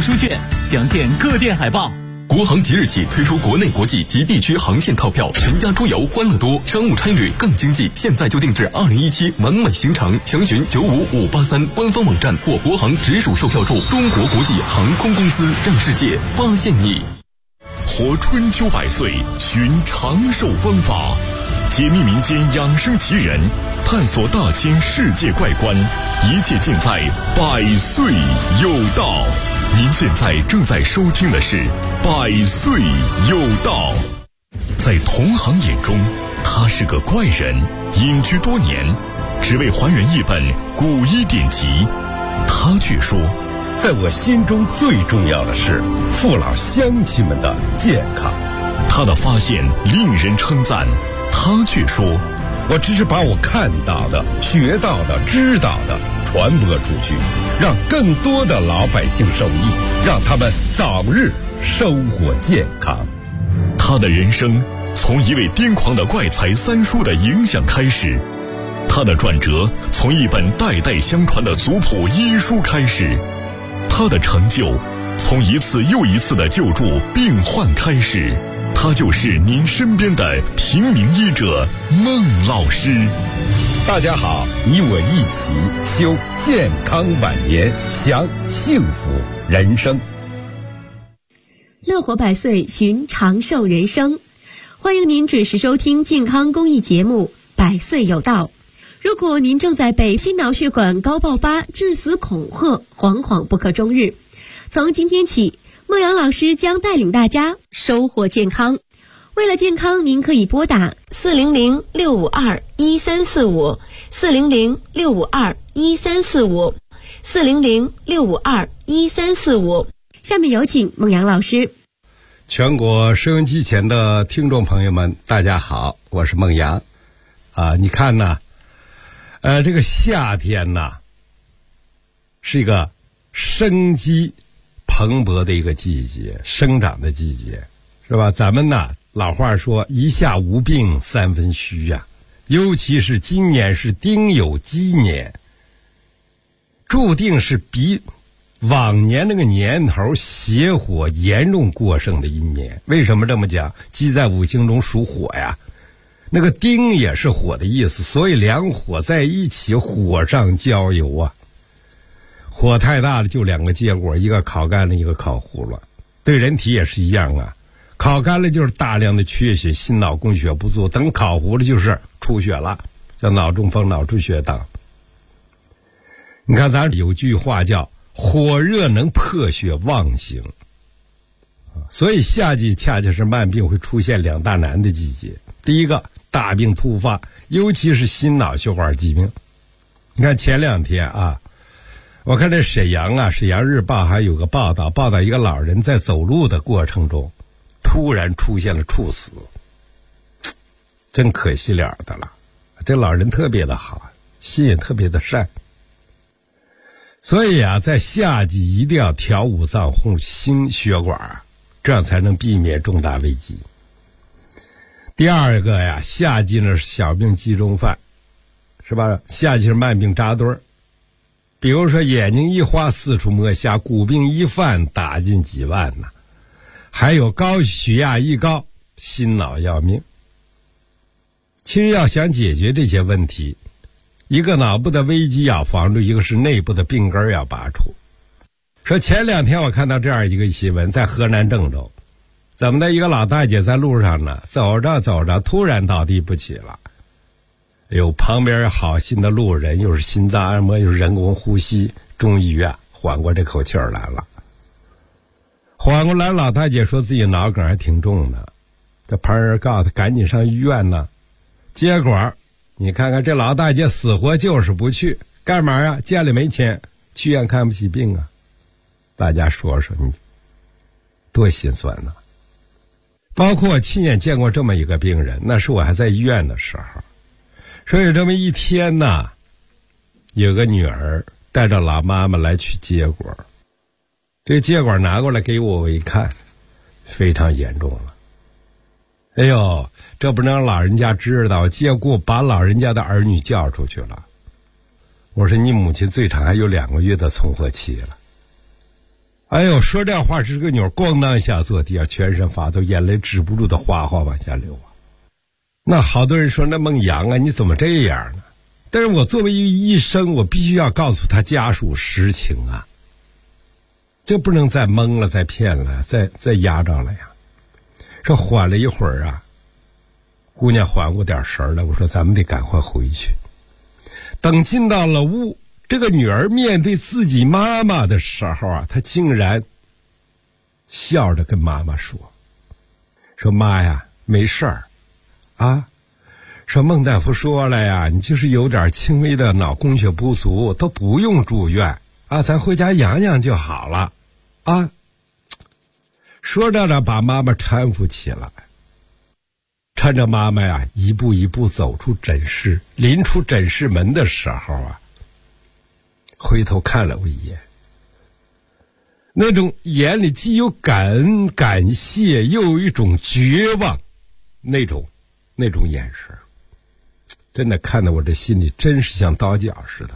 书券，详见各店海报。 国航即日起推出国内国际及地区航线套票，全家出游欢乐多，商务差旅更经济。现在就定制2017完美行程，详询95583官方网站或国航直属售票处。中国国际航空公司，让世界发现你。 活春秋百岁，寻长寿方法，解密民间养生奇人，探索大千世界怪观，一切尽在百岁有道。您现在正在收听的是百岁有道。在同行眼中，他是个怪人，隐居多年，只为还原一本古医典籍。他却说， 在我心中最重要的是父老乡亲们的健康。 他的发现令人称赞，他却说， 我只是把我看到的、学到的、知道的传播出去，让更多的老百姓受益，让他们早日生活健康。 他的人生从一位癫狂的怪才三叔的影响开始，他的转折从一本代代相传的族谱医书开始，他的成就从一次又一次的救助病患开始。他就是您身边的平民医者孟老师。 大家好，你我一起修健康晚年，享幸福人生。 乐活百岁，寻长寿人生。欢迎您准时收听健康公益节目《百岁有道》。如果您正在被心脑血管高爆发致死恐吓，惶惶不可终日，从今天起，孟阳老师将带领大家收获健康。为了健康，您可以拨打400-652-1345 400-652-1345 400-652-1345。下面有请孟阳老师。 全国收音机前的听众朋友们，大家好，我是孟阳。你看呢，这个夏天呢，是一个生机蓬勃的一个季节，生长的季节，是吧？咱们呢，老话说一夏无病三分虚呀，尤其是今年是丁酉鸡年，注定是比往年那个年头邪火严重过剩的一年。为什么这么讲？鸡在五行中属火呀，那个丁也是火的意思，所以两火在一起，火上浇油啊。火太大了，就两个结果，一个烤干了，一个烤糊了。对人体也是一样啊，烤干了就是大量的缺血，心脑供血不足，等烤糊了就是出血了，叫脑中风、脑出血等。你看咱有句话叫火热能破血旺行，所以夏季恰恰是慢病会出现两大难的季节。第一个，大病突发，尤其是心脑血管疾病。你看前两天啊，我看这沈阳日报还有个报道一个老人在走路的过程中突然出现了猝死，真可惜了的了。这老人特别的好，心也特别的善。所以啊，在夏季一定要调五脏护心血管，这样才能避免重大危机。第二个呀，夏季呢是小病集中犯，是吧？夏季是慢病扎堆儿，比如说眼睛一花四处摸瞎，骨病一犯打进几万呢。还有高血压一高，心脑要命。其实要想解决这些问题，一个脑部的危机要防住，一个是内部的病根要拔除。说前两天我看到这样一个新闻，在河南郑州，怎么的，一个老大姐在路上呢，走着走着突然倒地不起了。有旁边好心的路人，又是心脏按摩，又是人工呼吸，终于啊缓过这口气儿来了。缓过来，老大姐说自己脑梗还挺重的，这旁人告诉她赶紧上医院呢。结果你看看这老大姐死活就是不去，干嘛呀？家里没钱，去医院看不起病啊。大家说说你多心酸呢。包括我亲眼见过这么一个病人，那是我还在医院的时候，说有这么一天呢，有个女儿带着老妈妈来取结果，这结果拿过来给我一看，非常严重了。哎呦，这不能让老人家知道，结果把老人家的儿女叫出去了。我说你母亲最长还有2个月的存活期了。 哎呦，说这话是个女儿，咣当一下坐地上，全身发抖，眼泪止不住的哗哗往下流啊。那好多人说，那孟阳啊，你怎么这样呢？但是我作为一个医生，我必须要告诉他家属实情啊，这不能再蒙了，再骗了，再压着了呀。说缓了一会儿啊，姑娘缓过点神了，我说咱们得赶快回去。等进到了屋，这个女儿面对自己妈妈的时候啊，她竟然笑着跟妈妈说妈呀，没事儿啊，说孟大夫说了呀，你就是有点轻微的脑供血不足，都不用住院啊，咱回家养养就好了啊。说着呢，把妈妈搀扶起来，搀着妈妈呀，一步一步走出诊室。临出诊室门的时候啊，回头看了我一眼，那种眼里既有感谢，又有一种绝望，那种眼神，真的看得我这心里真是像刀绞似的。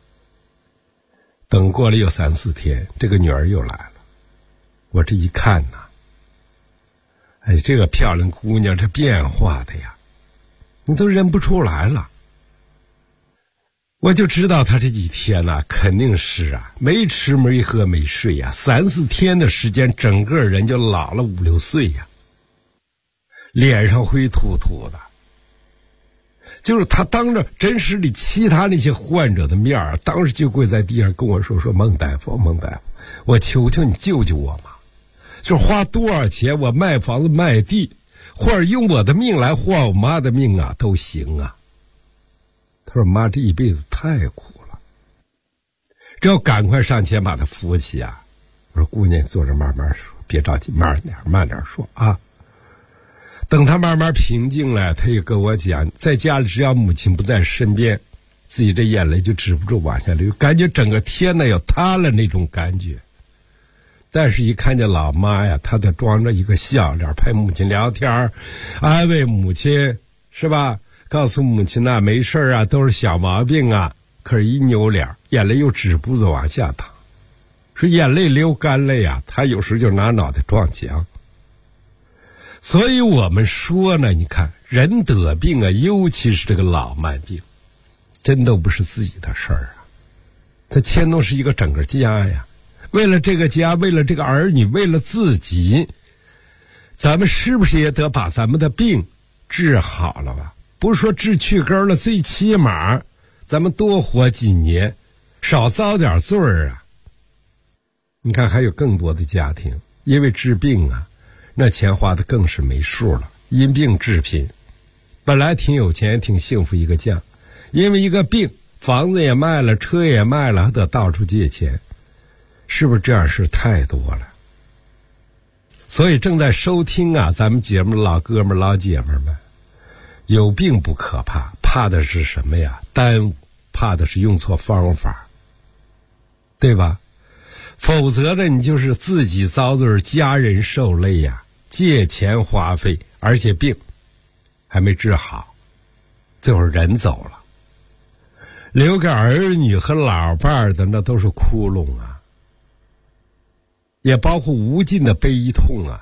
等过了有3、4天，这个女儿又来了。我这一看呐，哎，这个漂亮姑娘这变化的呀，你都认不出来了。我就知道她这几天呐，肯定是啊，没吃没喝没睡呀，3、4天的时间，整个人就老了5、6岁呀，脸上灰秃秃的。就是她当着诊室里其他那些患者的面儿，当时就跪在地上跟我说孟大夫，我求求你救救我嘛，就花多少钱我卖房子卖地，或者用我的命来换我妈的命啊，都行啊。他说妈这一辈子太苦了，只要赶快上前把她扶起啊。我说姑娘坐着慢慢说，别着急，慢点说啊。等她慢慢平静了，她也跟我讲，在家里只要母亲不在身边，自己这眼泪就止不住往下流，感觉整个天呢要塌了那种感觉。但是一看见老妈呀，她得装着一个笑脸陪母亲聊天，安慰母亲，是吧？告诉母亲呐，没事啊，都是小毛病啊。可是一扭脸，眼泪又止不住往下淌。说眼泪流干了呀，她有时就拿脑袋撞墙。所以我们说呢，你看人得病啊，尤其是这个老慢病，真都不是自己的事儿啊，它牵动是一个整个家呀。为了这个家，为了这个儿女，为了自己，咱们是不是也得把咱们的病治好了吧？不是说治去根了，最起码咱们多活几年，少遭点罪儿啊。你看还有更多的家庭因为治病啊，那钱花的更是没数了，因病致贫，本来挺有钱挺幸福一个家，因为一个病，房子也卖了，车也卖了，还得到处借钱，是不是这样事太多了？所以正在收听啊咱们节目的老哥们老姐们们，有病不可怕，怕的是什么呀？耽误，怕的是用错方法，对吧？否则呢，你就是自己遭罪，家人受累呀，借钱花费，而且病还没治好，最后人走了，留给儿女和老伴的那都是窟窿啊，也包括无尽的悲痛啊。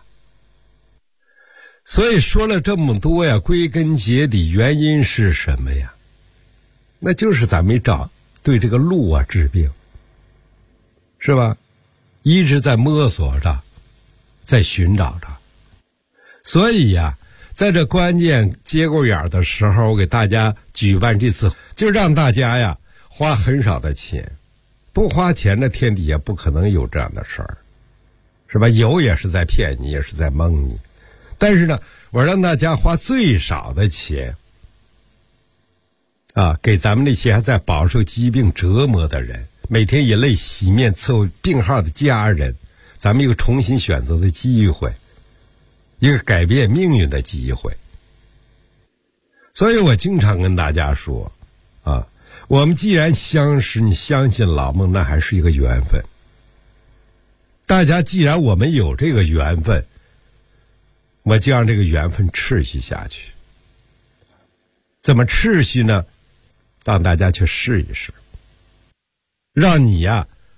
所以说了这么多呀，归根结底原因是什么呀？那就是咱没找对这个路啊治病，是吧？一直在摸索着，在寻找着。所以呀，在这关键节骨眼的时候，我给大家举办这次，就让大家呀花很少的钱，不花钱的天底下不可能有这样的事儿，是吧？有也是在骗你，也是在蒙你。但是呢，我让大家花最少的钱啊，给咱们那些还在饱受疾病折磨的人，每天以泪洗面伺候病号的家人，咱们一个重新选择的机会，一个改变命运的机会。所以我经常跟大家说啊，我们既然相识，你相信老孟，那还是一个缘分。大家既然我们有这个缘分，我就让这个缘分持续下去。怎么持续呢？让大家去试一试，让你呀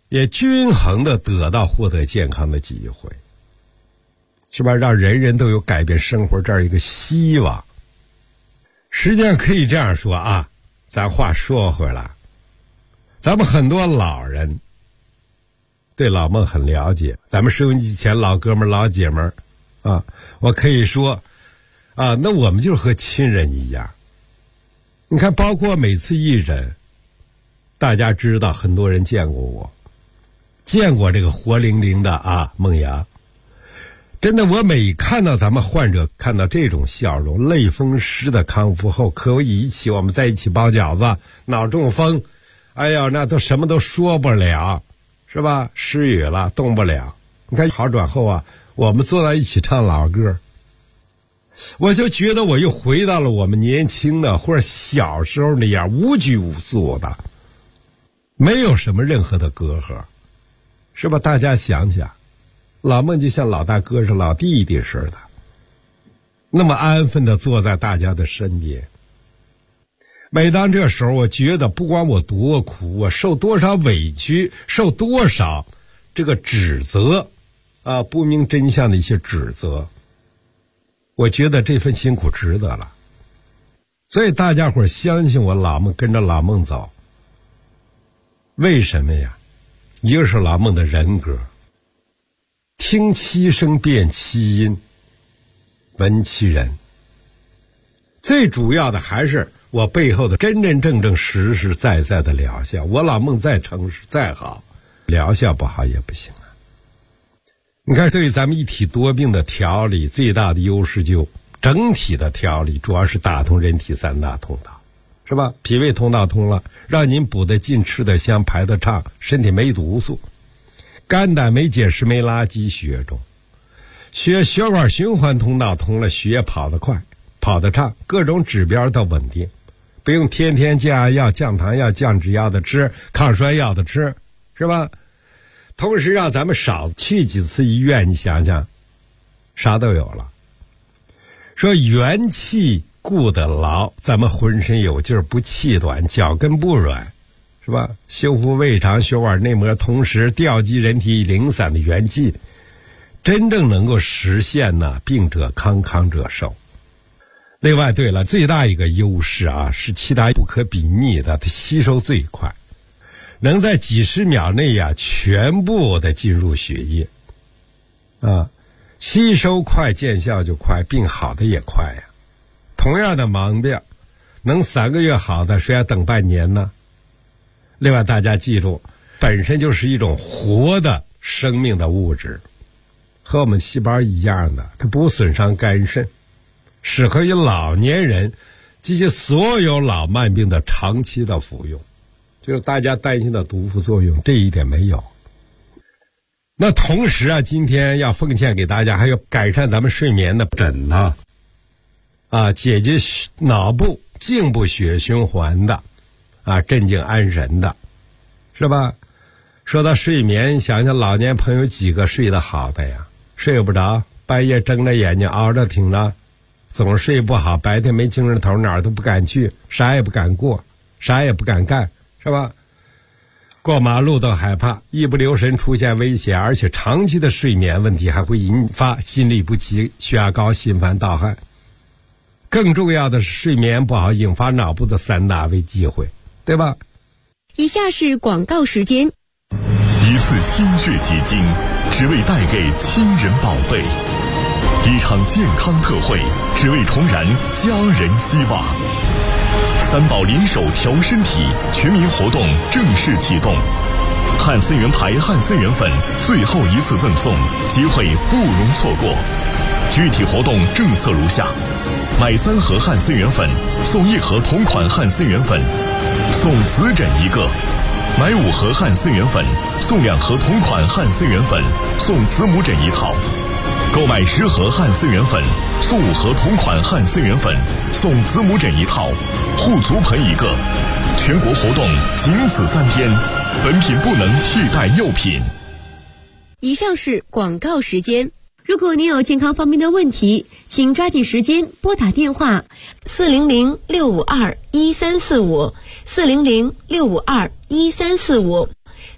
也均衡的获得健康的机会，是吧？让人人都有改变生活这样一个希望。实际上可以这样说啊，咱话说回来，咱们很多老人对老孟很了解，咱们收音机前老哥们老姐们啊，我可以说啊，那我们就是和亲人一样。你看，包括每次一诊，大家知道很多人见过我，见过这个活灵灵的啊孟阳。真的，我每看到咱们患者看到这种笑容，类风湿的康复后，可以一起我们在一起包饺子，脑中风，哎呀，那都什么都说不了，是吧？失语了，动不了。你看好转后啊，我们坐在一起唱老歌，我就觉得我又回到了我们年轻的或者小时候那样无拘无束的，没有什么任何的隔阂，是吧？大家想想，老孟就像老大哥是老弟弟似的，那么安分的坐在大家的身边。每当这时候，我觉得不管我多苦，我受多少委屈，受多少这个指责啊，不明真相的一些指责，我觉得这份辛苦值得了。所以大家伙相信我，老孟跟着老孟走。为什么呀？一个是老孟的人格，听其声辨其音，闻其人。最主要的还是我背后的真真正正实实在在的疗效。我老孟再诚实再好，疗效不好也不行啊。你看，对于咱们一体多病的调理，最大的优势就整体的调理，主要是打通人体三大通道，是吧？脾胃通道通了，让您补得进，吃得香，排得畅，身体没毒素，肝胆没结石，没垃圾血中，血管循环通道通了，血跑得快，跑得畅，各种指标都稳定，不用天天降压药、降糖药、降脂药的吃，抗衰药的吃，是吧？同时让咱们少去几次医院，你想想，啥都有了。说元气固得牢，咱们浑身有劲儿，不气短，脚跟不软，是吧？修复胃肠、血管内膜，同时调集人体零散的元气，真正能够实现呢病者康，康者寿。另外，对了，最大一个优势啊，是其他不可比拟的，它吸收最快，能在几十秒内呀全部的进入血液啊，吸收快，见效就快，病好的也快呀。同样的盲病，能3个月好的，谁还等半年呢？另外，大家记住，本身就是一种活的生命的物质，和我们细胞一样的，它不损伤肝肾，适合于老年人及其所有老慢病的长期的服用，就是大家担心的毒副作用，这一点没有。那同时啊，今天要奉献给大家还有改善咱们睡眠的枕呢，啊，解决脑部颈部血循环的，啊，镇静安神的，是吧？说到睡眠，想想老年朋友几个睡得好的呀？睡不着，半夜睁着眼睛熬着挺着，总睡不好，白天没精神头，哪儿都不敢去，啥也不敢过，啥也不敢干，是吧？过马路都害怕，一不留神出现危险，而且长期的睡眠问题还会引发心律不齐、血压高、心烦盗汗。更重要的是，睡眠不好引发脑部的3大危机会，对吧？ 以下是广告时间。 一次心血结晶，只为带给亲人宝贝；一场健康特惠，只为重燃家人希望。3宝联手调身体全民活动正式启动，汉森源牌汉森源粉最后一次赠送，机会不容错过。具体活动政策如下：买3盒汉森源粉送1盒同款汉森源粉，送子枕1个；买5盒汉森源粉送2盒同款汉森源粉，送子母枕1套；购买10盒汉森源粉送5盒同款汉森源粉，送子母枕1套，护足盆1个。全国活动仅此3天，本品不能替代药品。 以上是广告时间。如果您有健康方面的问题，请抓紧时间拨打电话400-652-1345，400-652-1345。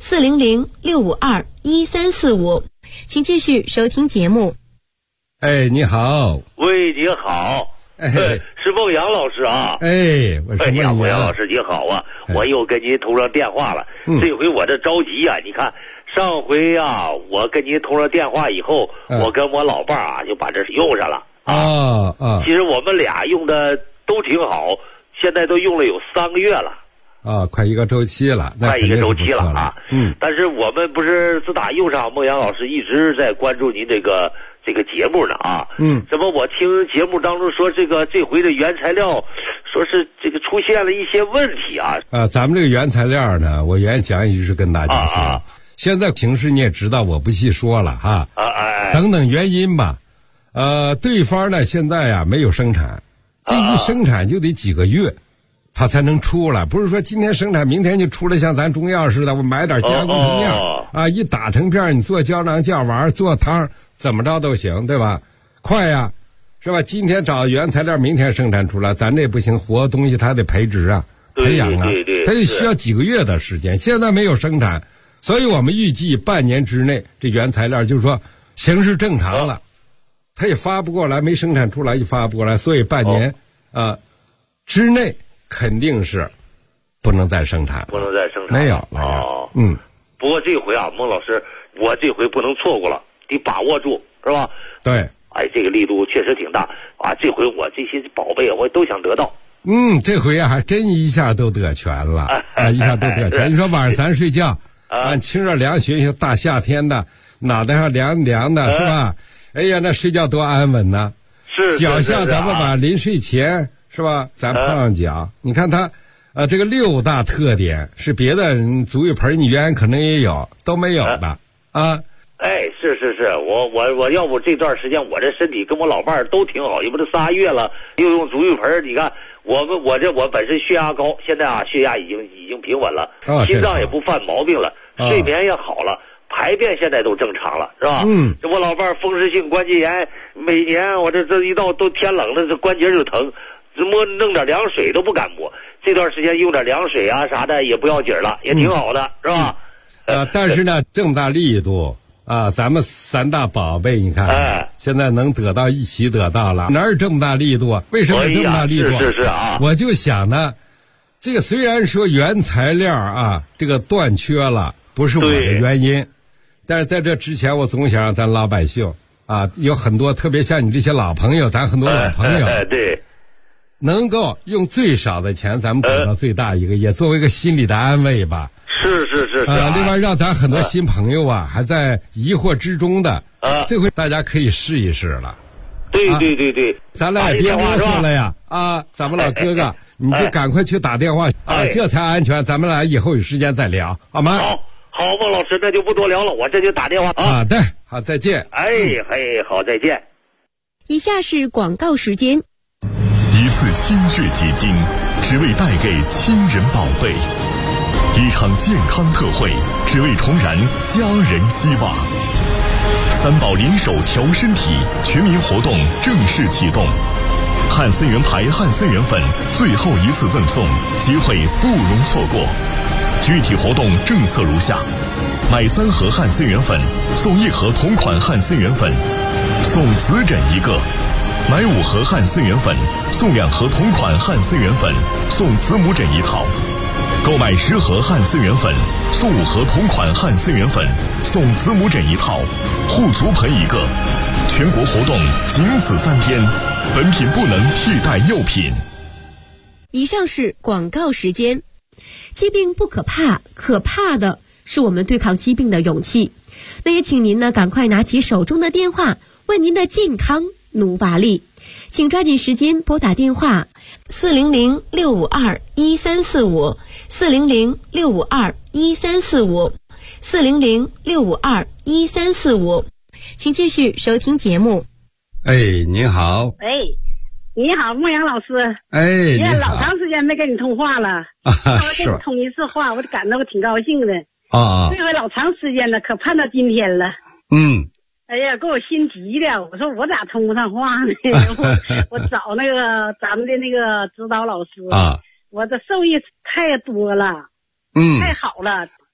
400-652-1345，请继续收听节目。 哎，你好。 喂，你好。是孟阳老师啊。 我是孟阳老师，你好啊。我又跟您通上电话了。这回我这着急啊，你看上回啊，我跟您通上电话以后，我跟我老伴儿啊就把这用上了啊。其实我们俩用的都挺好，现在都用了有3个月了。 快一个周期了， 快一个周期了啊。但是我们不是自打用上，孟阳老师一直在关注您这个节目呢啊。怎么我听节目当中说这回的原材料，说是这个出现了一些问题啊。 咱们这个原材料呢，我原讲一直跟大家说，现在形势你也知道，我不细说了哈。等等原因吧。对方呢现在呀没有生产，这一生产就得几个月。它才能出来，不是说今天生产明天就出来，像咱中药似的，我买点加工成料一打成片，你做胶囊酱丸做汤怎么着都行，对吧？快呀，是吧？今天找原材料，明天生产出来，咱这不行，活东西它得培植啊，培养啊，它就需要几个月的时间。现在没有生产，所以我们预计半年之内，这原材料就是说形势正常了，它也发不过来，没生产出来就发不过来，所以半年之内。肯定是不能再生产，没有了。 不过这回啊，孟老师，我这回不能错过了，得把握住，是吧？ 对。 这个力度确实挺大啊！这回我这些宝贝我都想得到。 这回啊，还真一下都得全了一下都得全。你说晚上咱睡觉清热凉血，大夏天的，脑袋上凉凉的，是吧？哎呀，那睡觉多安稳呢。 是。 脚下咱们把临睡前。是吧？咱碰上脚，你看它，这个6大特点是别的足浴盆你原来可能也有，都没有的啊。 是，我要不这段时间我这身体跟我老伴儿都挺好，也不是3月了，又用足浴盆，你看我本身血压高，现在啊血压已经平稳了，心脏也不犯毛病了，睡眠也好了。排便现在都正常了，是吧？这我老伴儿风湿性关节炎，每年我这一到都天冷了，这关节就疼。弄点凉水都不敢摸，这段时间用点凉水啊啥的也不要紧了，也挺好的，是吧？ 但是呢，这么大力度咱们3大宝贝，你看，现在能得到一起得到了，哪有这么大力度啊？为什么这么大力度？ 是啊， 我就想呢，这个虽然说原材料这个断缺了，不是我的原因，但是在这之前，我总想让咱老百姓有很多，特别像你这些老朋友，咱很多老朋友， 对。 能够用最少的钱，咱们给到最大一个，也作为一个心理的安慰吧。 是。 另外让咱很多新朋友还在疑惑之中的，这回大家可以试一试了。 对， 咱俩也别啰嗦了呀咱们老哥哥，你就赶快去打电话这才安全。咱们俩以后有时间再聊，好吗？ 好，孟老师，那就不多聊了，我这就打电话对，好，再见。 好，再见。 以下是广告时间。 一次心血结晶，只为带给亲人宝贝；一场健康特惠，只为重燃家人希望。3宝联手调身体全民活动正式启动，汉森源牌汉森源粉最后一次赠送，机会不容错过。具体活动政策如下：买3盒汉森源粉送1盒同款汉森源粉，送紫枕1个。买5盒汉森源粉，送2盒同款汉森源粉，送子母枕1套；购买10盒汉森源粉，送5盒同款汉森源粉，送子母枕1套，护足盆1个。全国活动仅此3天，本品不能替代药品。 以上是广告时间。疾病不可怕，可怕的是我们对抗疾病的勇气。那也请您呢赶快拿起手中的电话，为您的健康努把力，请抓紧时间拨打电话400-652-1345 400-652-1345 400-652-1345，请继续收听节目。 您好。 你好，孟阳老师。 你好。 老长时间没跟你通话了，我跟你通一次话，我感到我挺高兴的。这回老长时间了，可盼到今天了。哎呀，给我心急的，我说我咋通不上话呢？我找那个咱们的那个指导老师我的受益太多了，太好了。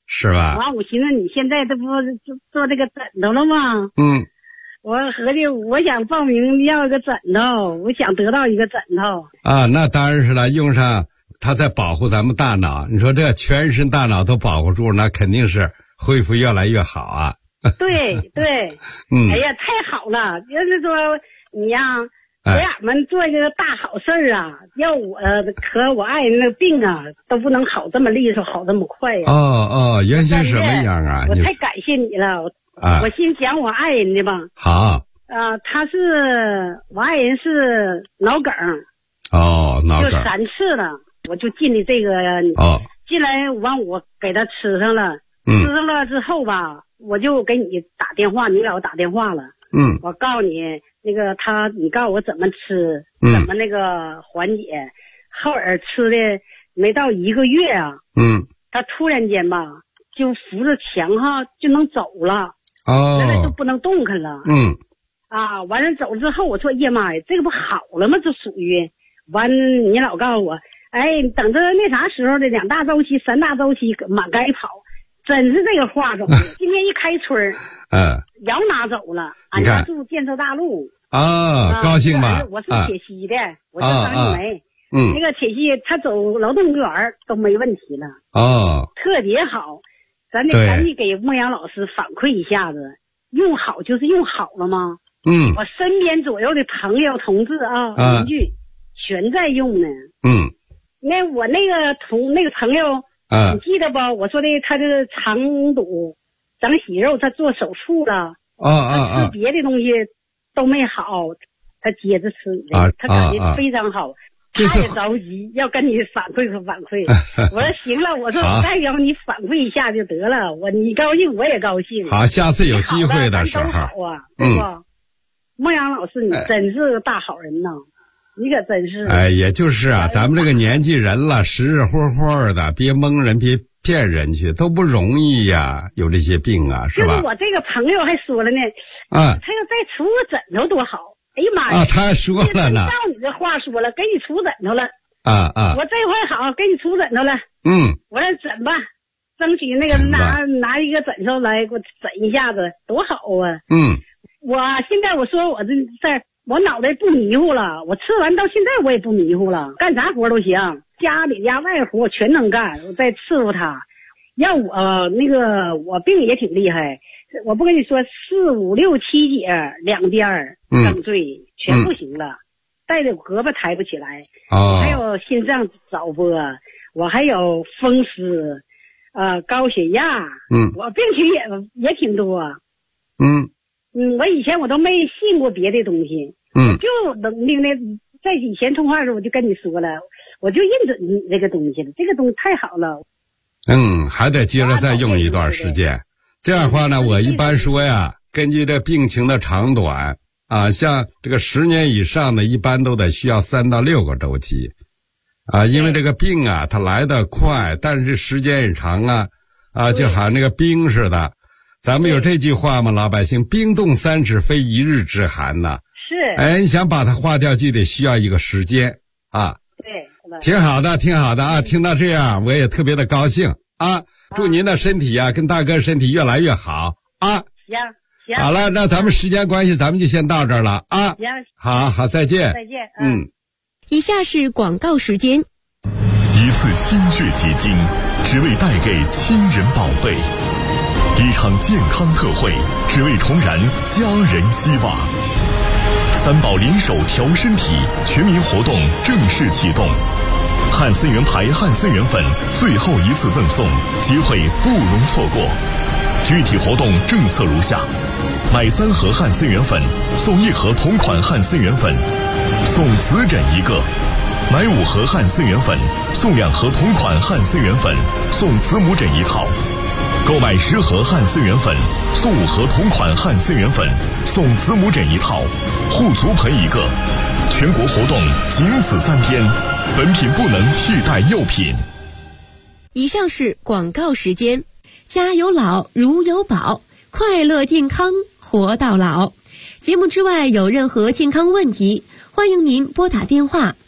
是吧？ 完，我寻思你现在这不做这个枕头了吗？我合计我想报名要一个枕头，我想得到一个枕头。 啊，那当然是了，用上它在保护咱们大脑，你说这全身大脑都保护住，那肯定是恢复越来越好啊。 对对，哎呀，太好了！就是说你呀，给俺们做一个大好事儿啊！要我和我爱人的病啊，都不能好这么利索，好这么快呀！ 哦，原先什么样啊？ 我太感谢你了！我先讲我爱人的吧。 好。 他是我爱人是脑梗。 哦，脑梗。 就3次了，我就进的这个。进来完我给他吃上了，吃上了之后吧。我就给你打电话，你给我打电话了。我告诉你那个你告诉我怎么吃，怎么那个缓解。后耳吃的没到1个月啊，他突然间吧就扶着墙哈就能走了，原来就不能动弹了。完了走之后，我说呀妈呀，这个不好了吗？这属于完，你老告诉我，哎，等着那啥时候的2大周期、3大周期满该跑。真是这个话走的，今天一开春摇拿走了。俺家住建设大路高兴吧？ 我是铁西的，我叫张玉梅。那个铁西他走劳动公园都没问题了。特别好，咱得赶紧给牧羊老师反馈一下子，用好就是用好了吗？我身边左右的朋友同志邻居全在用呢。那我那个朋友。你记得不？我说的他这个肠堵长息肉，他做手术了。他吃别的东西都没好，他接着吃他感觉非常好。他也着急要跟你反馈反馈。我说行了，我说再要你反馈一下就得了。你高兴我也高兴。 好，下次有机会的时候。 都好啊，对不？牧羊老师，你真是个大好人呐。你可真是。 也就是啊，咱们这个年纪人了，实实活活的，别蒙人，别骗人去，都不容易呀，有这些病啊，是吧？ 就是我这个朋友还说了呢，他要再出个枕头多好。哎呀妈呀！ 他还说了呢。 照你这话说了，给你出枕头了。我这回好，给你出枕头了。我说整吧，争取那个拿一个枕头来给我枕一下子，多好啊。我现在我说我这在。我脑袋不迷糊了，我吃完到现在我也不迷糊了，干啥活都行，家里家外活我全能干，我再伺候他。要我我病也挺厉害，我不跟你说4、5、6、7节两边颈椎全不行了，带着胳膊抬不起来。还有心脏早搏，我还有风湿，高血压。我病情也挺多。我以前我都没信过别的东西。就能那在以前通话的时候我就跟你说了，我就认准你这个东西了，这个东西太好了。 还得接着再用一段时间。这样的话呢，我一般说呀，根据这病情的长短像这个10年以上的，一般都得需要3到6个周期因为这个病它来得快，但是时间也长就好像那个冰似的。咱们有这句话吗？老百姓冰冻3尺非一日之寒呐。 是。 你想把它化掉，就得需要一个时间对， 挺好的听到这样我也特别的高兴祝您的身体跟大哥身体越来越好行。 好了，那咱们时间关系，咱们就先到这儿了行。 好，再见。 以下是广告时间。 一次心血结晶，只为带给亲人宝贝；一场健康特惠，只为重燃家人希望。3宝联手调身体全民活动正式启动，汉森源牌汉森源粉最后一次赠送，机会不容错过。具体活动政策如下：买3盒汉森源粉送1盒同款汉森源粉，送子枕1个；买5盒汉森源粉送2盒同款汉森源粉，送子母枕1套。购买10盒汉森源粉送5盒同款汉森源粉，送子母枕1套，护足盆1个。全国活动仅此3天，本品不能替代药品。 以上是广告时间。家有老如有宝，快乐健康活到老。节目之外有任何健康问题，欢迎您拨打电话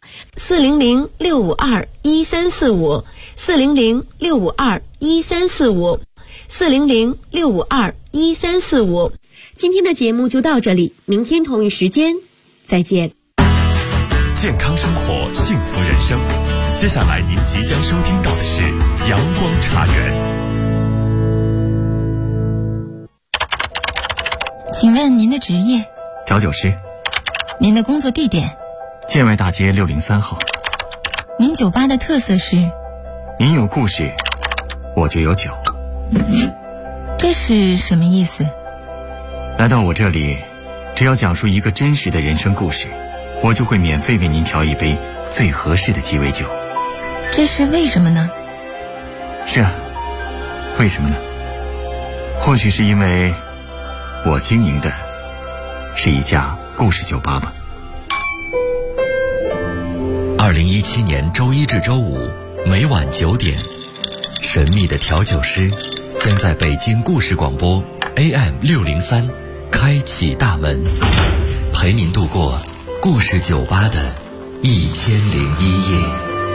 400-652-1345 400-652-1345 400-652-1345。今天的节目就到这里，明天同一时间再见。 健康生活，幸福人生。接下来您即将收听到的是阳光茶园。 请问您的职业？ 调酒师。 您的工作地点？ 建外大街603号。 您酒吧的特色是？ 您有故事，我就有酒。 这是什么意思？ 来到我这里，只要讲述一个真实的人生故事，我就会免费为您调一杯最合适的鸡尾酒。 这是为什么呢？ 是啊，为什么呢？或许是因为我经营的是一家故事酒吧吧。 2017年周一至周五每晚9点，神秘的调酒师将在北京故事广播 AM603 开启大门，陪您度过故事酒吧的1001夜。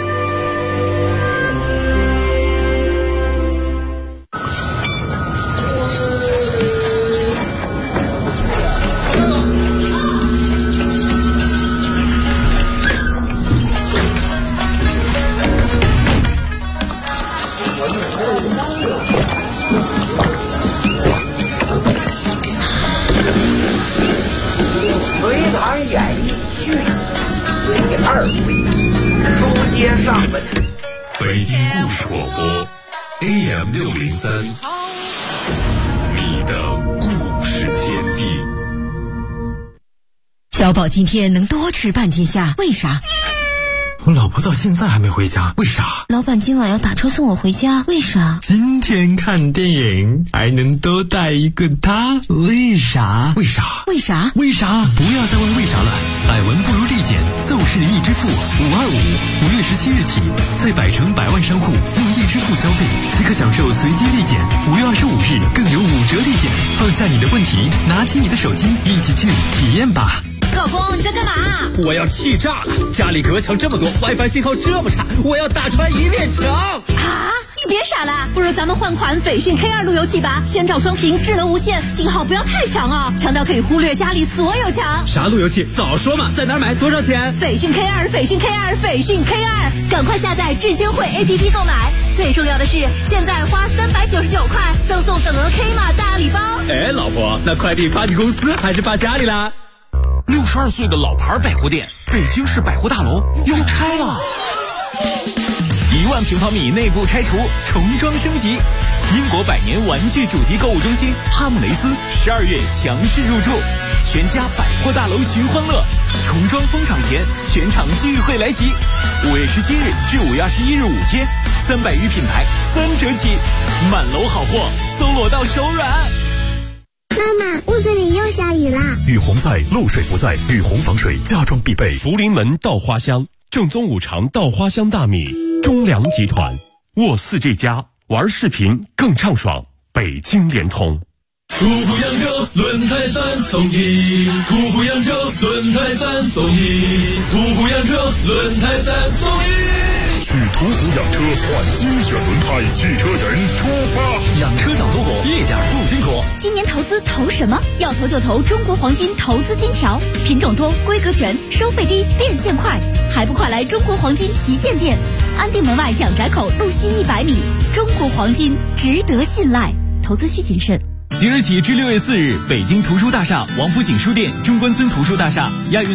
北京故事广播 AM603， 你的故事天地。 小宝今天能多吃半斤虾，为啥？ 我老婆到现在还没回家，为啥？ 老板今晚要打车送我回家，为啥？ 今天看电影还能多带一个他，为啥？为啥？ 为啥？ 为啥？不要再问为啥了，百闻不如立减，奏事易支付525，5月17日起，在百城百万商户用易支付消费，即可享受随机立减，5月25日更有5折立减。放下你的问题，拿起你的手机，一起去体验吧。 老公，你在干嘛？ 我要气炸了！家里隔墙这么多 ，WiFi 信号这么差，我要打穿一面墙！ 啊！你别傻了，不如咱们换款斐讯 K2 路由器吧，先找双屏，智能无线，信号不要太强啊，强到可以忽略家里所有墙。 啥路由器？早说嘛！在哪儿买？多少钱？ 斐讯 K2， 斐讯 K2， 斐讯 K2， 赶快下载智金汇 APP 购买。最重要的是，现在花399块赠送等额 K 码大礼包。 哎，老婆，那快递发你公司还是发家里啦 ？62岁的老牌百货店，北京市百货大楼要拆了 ，1万平方米内部拆除，重装升级。英国百年玩具主题购物中心哈姆雷斯12月强势入驻，全家百货大楼寻欢乐。重装封场前，全场聚会来袭。5月17日至5月21日5天，300余品牌3折起，满楼好货，搜罗到手软。 妈妈，屋子里又下雨啦！ 雨洪在，漏水不在，雨洪防水，家装必备。福临门稻花香，正宗五常稻花香大米，中粮集团，沃4G+，玩视频更畅爽，北京联通。 途虎养车轮胎3送1，途虎养车轮胎3送1，途虎养车轮胎3送1。 去途虎养车换精选轮胎，汽车人出发。 养车找途虎，一点不辛苦。 今年投资投什么？要投就投中国黄金投资金条，品种多，规格全，收费低，变现快，还不快来中国黄金旗舰店，安定门外蒋宅口路西100米。中国黄金值得信赖，投资需谨慎。 即日起至6月4日，北京图书大厦、王府井书店、中关村图书大厦、亚运